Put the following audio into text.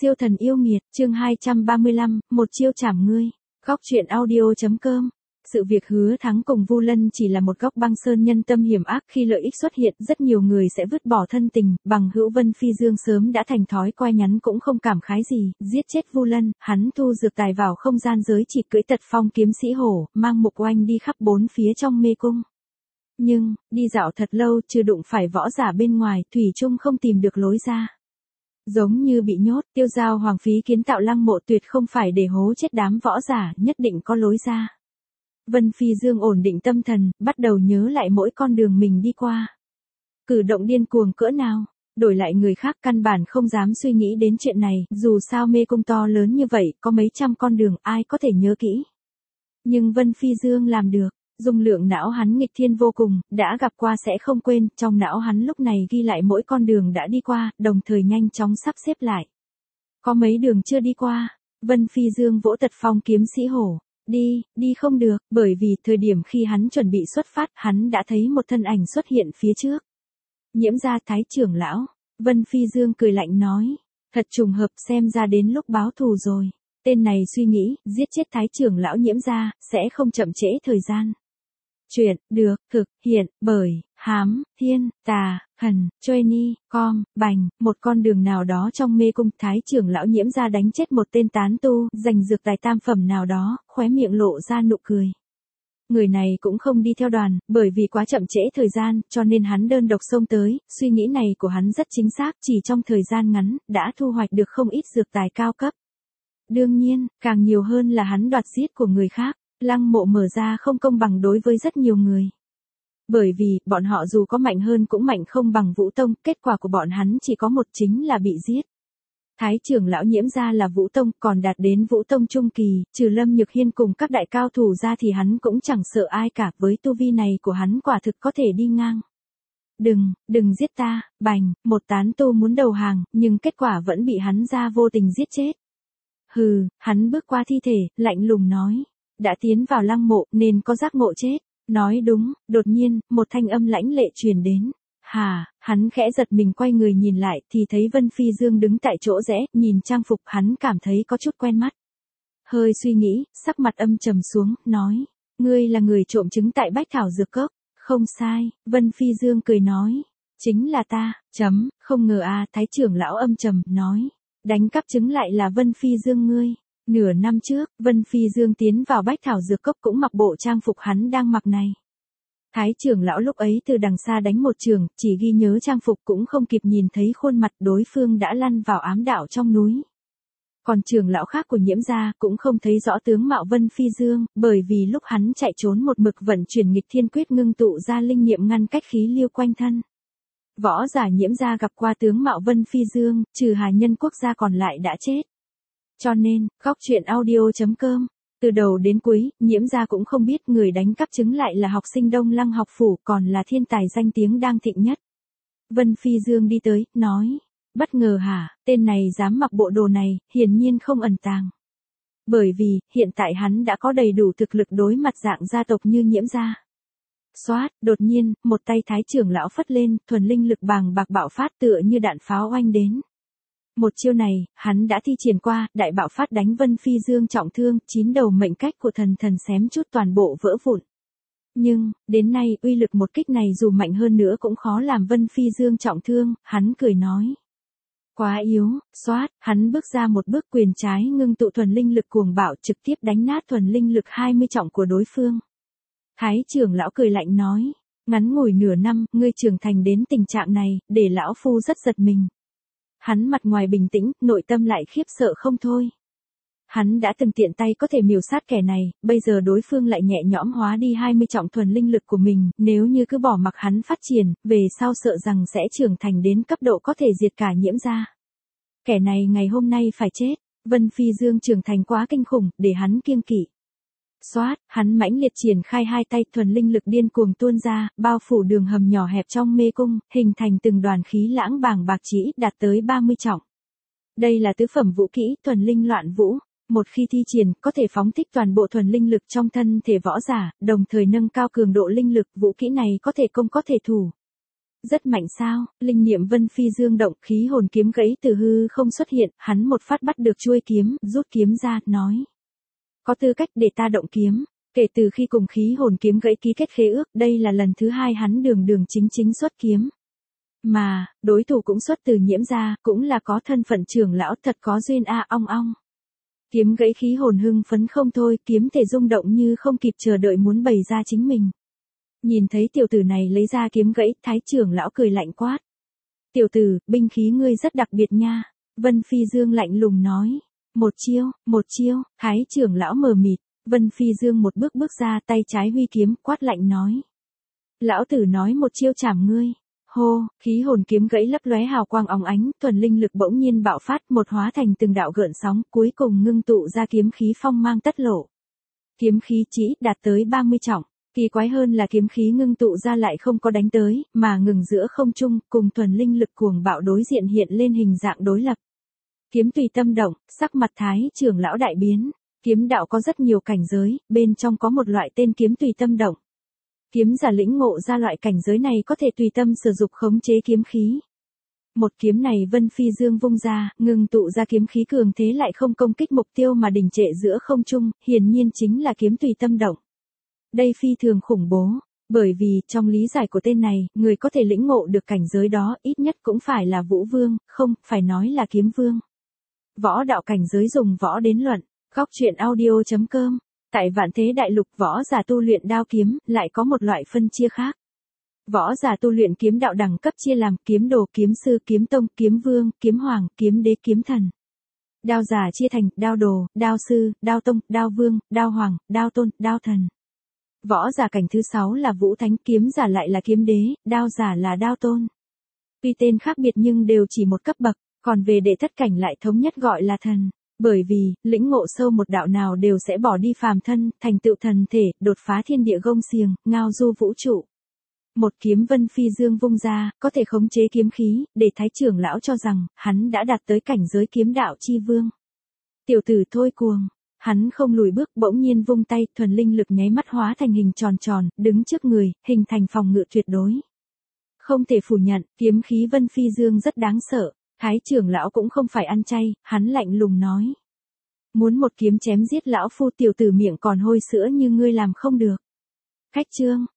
Siêu thần yêu nghiệt, chương 235, một chiêu chảm ngươi. Góc truyện audio.com. Sự việc Hứa Thắng cùng Vu Lân chỉ là một góc băng sơn nhân tâm hiểm ác, khi lợi ích xuất hiện, rất nhiều người sẽ vứt bỏ thân tình, bằng hữu Vân Phi Dương sớm đã thành thói quen nhắn cũng không cảm khái gì, giết chết Vu Lân, hắn thu dược tài vào không gian giới chỉ, cưỡi Tật Phong kiếm sĩ hổ, mang Mục Oanh đi khắp bốn phía trong mê cung. Nhưng, đi dạo thật lâu, chưa đụng phải võ giả bên ngoài, thủy chung không tìm được lối ra. Giống như bị nhốt, Tiêu Giao Hoàng phí kiến tạo lăng mộ tuyệt không phải để hố chết đám võ giả, nhất định có lối ra. Vân Phi Dương ổn định tâm thần, bắt đầu nhớ lại mỗi con đường mình đi qua. Cử động điên cuồng cỡ nào, đổi lại người khác căn bản không dám suy nghĩ đến chuyện này, dù sao mê cung to lớn như vậy, có mấy trăm con đường, ai có thể nhớ kỹ. Nhưng Vân Phi Dương làm được. Dung lượng não hắn nghịch thiên vô cùng, đã gặp qua sẽ không quên, trong não hắn lúc này ghi lại mỗi con đường đã đi qua, đồng thời nhanh chóng sắp xếp lại. Có mấy đường chưa đi qua, Vân Phi Dương vỗ Tật Phong kiếm sĩ hổ. Đi không được, bởi vì thời điểm khi hắn chuẩn bị xuất phát, hắn đã thấy một thân ảnh xuất hiện phía trước. Nhiễm Gia Thái trưởng lão, Vân Phi Dương cười lạnh nói, thật trùng hợp, xem ra đến lúc báo thù rồi. Tên này suy nghĩ, giết chết Thái trưởng lão Nhiễm Gia, sẽ không chậm trễ thời gian. Chuyện, được, thực, hiện, bởi, hám, thiên, tà, thần, Johnny, com, bành, một con đường nào đó trong mê cung, Thái trưởng lão Nhiễm Gia đánh chết một tên tán tu, giành dược tài tam phẩm nào đó, khóe miệng lộ ra nụ cười. Người này cũng không đi theo đoàn, bởi vì quá chậm trễ thời gian, cho nên hắn đơn độc xông tới, suy nghĩ này của hắn rất chính xác, chỉ trong thời gian ngắn, đã thu hoạch được không ít dược tài cao cấp. Đương nhiên, càng nhiều hơn là hắn đoạt giết của người khác. Lăng mộ mở ra không công bằng đối với rất nhiều người. Bởi vì, bọn họ dù có mạnh hơn cũng mạnh không bằng Vũ Tông, kết quả của bọn hắn chỉ có một, chính là bị giết. Thái trưởng lão Nhiễm Gia là Vũ Tông, còn đạt đến Vũ Tông trung kỳ, trừ Lâm Nhược Hiên cùng các đại cao thủ ra thì hắn cũng chẳng sợ ai cả, với tu vi này của hắn quả thực có thể đi ngang. Đừng giết ta, bành, một tán tu muốn đầu hàng, nhưng kết quả vẫn bị hắn ra vô tình giết chết. Hừ, hắn bước qua thi thể, lạnh lùng nói. Đã tiến vào lăng mộ nên có giác ngộ chết. Nói đúng, đột nhiên, một thanh âm lãnh lệ truyền đến. Hắn khẽ giật mình quay người nhìn lại thì thấy Vân Phi Dương đứng tại chỗ rẽ, nhìn trang phục hắn cảm thấy có chút quen mắt. Hơi suy nghĩ, sắc mặt âm trầm xuống, nói. Ngươi là người trộm trứng tại Bách Thảo Dược Cốc. Không sai, Vân Phi Dương cười nói. Chính là ta, không ngờ Thái trưởng lão âm trầm, nói. Đánh cắp trứng lại là Vân Phi Dương ngươi. Nửa năm trước, Vân Phi Dương tiến vào Bách Thảo Dược Cốc cũng mặc bộ trang phục hắn đang mặc này. Thái trưởng lão lúc ấy từ đằng xa đánh một trường, chỉ ghi nhớ trang phục cũng không kịp nhìn thấy khuôn mặt, đối phương đã lăn vào ám đạo trong núi. Còn trưởng lão khác của Nhiễm Gia cũng không thấy rõ tướng mạo Vân Phi Dương, bởi vì lúc hắn chạy trốn một mực vận chuyển nghịch thiên quyết ngưng tụ ra linh nghiệm ngăn cách khí lưu quanh thân. Võ giả Nhiễm Gia gặp qua tướng mạo Vân Phi Dương, trừ Hà Nhân Quốc gia còn lại đã chết. Cho nên, góc truyện audio.com, từ đầu đến cuối, Nhiễm Gia cũng không biết người đánh cắp trứng lại là học sinh Đông Lăng học phủ, còn là thiên tài danh tiếng đang thịnh nhất. Vân Phi Dương đi tới, nói, bất ngờ hả, tên này dám mặc bộ đồ này, hiển nhiên không ẩn tàng. Bởi vì, hiện tại hắn đã có đầy đủ thực lực đối mặt dạng gia tộc như Nhiễm Gia. Xoát, đột nhiên, một tay Thái trưởng lão phất lên, thuần linh lực bàng bạc bạo phát tựa như đạn pháo oanh đến. Một chiêu này, hắn đã thi triển qua, đại bạo phát đánh Vân Phi Dương trọng thương, 9 đầu mệnh cách của thần xém chút toàn bộ vỡ vụn. Nhưng, đến nay, uy lực một kích này dù mạnh hơn nữa cũng khó làm Vân Phi Dương trọng thương, hắn cười nói. Quá yếu, xoát, hắn bước ra một bước quyền trái ngưng tụ thuần linh lực cuồng bạo trực tiếp đánh nát thuần linh lực 20 trọng của đối phương. Thái trưởng lão cười lạnh nói, ngắn ngủi nửa năm, ngươi trưởng thành đến tình trạng này, để lão phu rất giật mình. Hắn mặt ngoài bình tĩnh, nội tâm lại khiếp sợ không thôi. Hắn đã từng tiện tay có thể miểu sát kẻ này, bây giờ đối phương lại nhẹ nhõm hóa đi 20 trọng thuần linh lực của mình, nếu như cứ bỏ mặc hắn phát triển, về sau sợ rằng sẽ trưởng thành đến cấp độ có thể diệt cả Nhiễm Gia. Kẻ này ngày hôm nay phải chết, Vân Phi Dương trưởng thành quá kinh khủng, để hắn kiêng kỵ. Xoát, hắn mãnh liệt triển khai hai tay, thuần linh lực điên cuồng tuôn ra, bao phủ đường hầm nhỏ hẹp trong mê cung, hình thành từng đoàn khí lãng bàng bạc chỉ đạt tới 30 trọng. Đây là tứ phẩm vũ kỹ, thuần linh loạn vũ. Một khi thi triển, có thể phóng thích toàn bộ thuần linh lực trong thân thể võ giả, đồng thời nâng cao cường độ linh lực, vũ kỹ này có thể công có thể thủ. Rất mạnh sao? Linh niệm Vân Phi Dương động, khí hồn kiếm gãy từ hư không xuất hiện, hắn một phát bắt được chuôi kiếm, rút kiếm ra, nói. Có tư cách để ta động kiếm. Kể từ khi cùng khí hồn kiếm gãy ký kết khế ước, đây là lần thứ hai hắn đường đường chính chính xuất kiếm. Mà, đối thủ cũng xuất từ Nhiễm gia, cũng là có thân phận trưởng lão, thật có duyên a ong ong. Kiếm gãy khí hồn hưng phấn không thôi, kiếm thể rung động như không kịp chờ đợi muốn bày ra chính mình. Nhìn thấy tiểu tử này lấy ra kiếm gãy, Thái trưởng lão cười lạnh quát. Tiểu tử, binh khí ngươi rất đặc biệt nha. Vân Phi Dương lạnh lùng nói. Một chiêu, Thái trưởng lão mờ mịt. Vân Phi Dương một bước bước ra, tay trái huy kiếm, quát lạnh nói. Lão tử nói một chiêu chảm ngươi. Hô, khí hồn kiếm gãy lấp lóe hào quang óng ánh, thuần linh lực bỗng nhiên bạo phát, một hóa thành từng đạo gợn sóng, cuối cùng ngưng tụ ra kiếm khí phong mang tất lộ. Kiếm khí chỉ đạt tới 30 trọng. Kỳ quái hơn là kiếm khí ngưng tụ ra lại không có đánh tới, mà ngừng giữa không trung, cùng thuần linh lực cuồng bạo đối diện hiện lên hình dạng đối lập. Kiếm tùy tâm động, sắc mặt Thái trưởng lão đại biến. Kiếm đạo có rất nhiều cảnh giới, bên trong có một loại tên kiếm tùy tâm động. Kiếm giả lĩnh ngộ ra loại cảnh giới này có thể tùy tâm sử dụng khống chế kiếm khí. Một kiếm này Vân Phi Dương vung ra, ngừng tụ ra kiếm khí cường thế lại không công kích mục tiêu mà đình trệ giữa không trung, hiển nhiên chính là kiếm tùy tâm động. Đây phi thường khủng bố, bởi vì trong lý giải của tên này, người có thể lĩnh ngộ được cảnh giới đó ít nhất cũng phải là Vũ Vương, không, phải nói là Kiếm Vương. Võ đạo cảnh giới dùng võ đến luận, góc truyện audio.com. Tại Vạn Thế Đại Lục võ giả tu luyện đao kiếm, lại có một loại phân chia khác. Võ giả tu luyện kiếm đạo đẳng cấp chia làm kiếm đồ, kiếm sư, kiếm tông, kiếm vương, kiếm hoàng, kiếm đế, kiếm thần. Đao giả chia thành đao đồ, đao sư, đao tông, đao vương, đao hoàng, đao tôn, đao thần. Võ giả cảnh thứ 6 là vũ thánh, kiếm giả lại là kiếm đế, đao giả là đao tôn. Tuy tên khác biệt nhưng đều chỉ một cấp bậc, còn về đệ thất cảnh lại thống nhất gọi là thần. Bởi vì, lĩnh ngộ sâu một đạo nào đều sẽ bỏ đi phàm thân, thành tựu thần thể, đột phá thiên địa gông xiềng, ngao du vũ trụ. Một kiếm Vân Phi Dương vung ra, có thể khống chế kiếm khí, để Thái trưởng lão cho rằng, hắn đã đạt tới cảnh giới kiếm đạo chi vương. Tiểu tử thôi cuồng. Hắn không lùi bước, bỗng nhiên vung tay, thuần linh lực nháy mắt hóa thành hình tròn tròn, đứng trước người, hình thành phòng ngự tuyệt đối. Không thể phủ nhận, kiếm khí Vân Phi Dương rất đáng sợ. Thái trưởng lão cũng không phải ăn chay, hắn lạnh lùng nói. Muốn một kiếm chém giết lão phu, tiểu tử miệng còn hôi sữa như ngươi làm không được. Khách chương,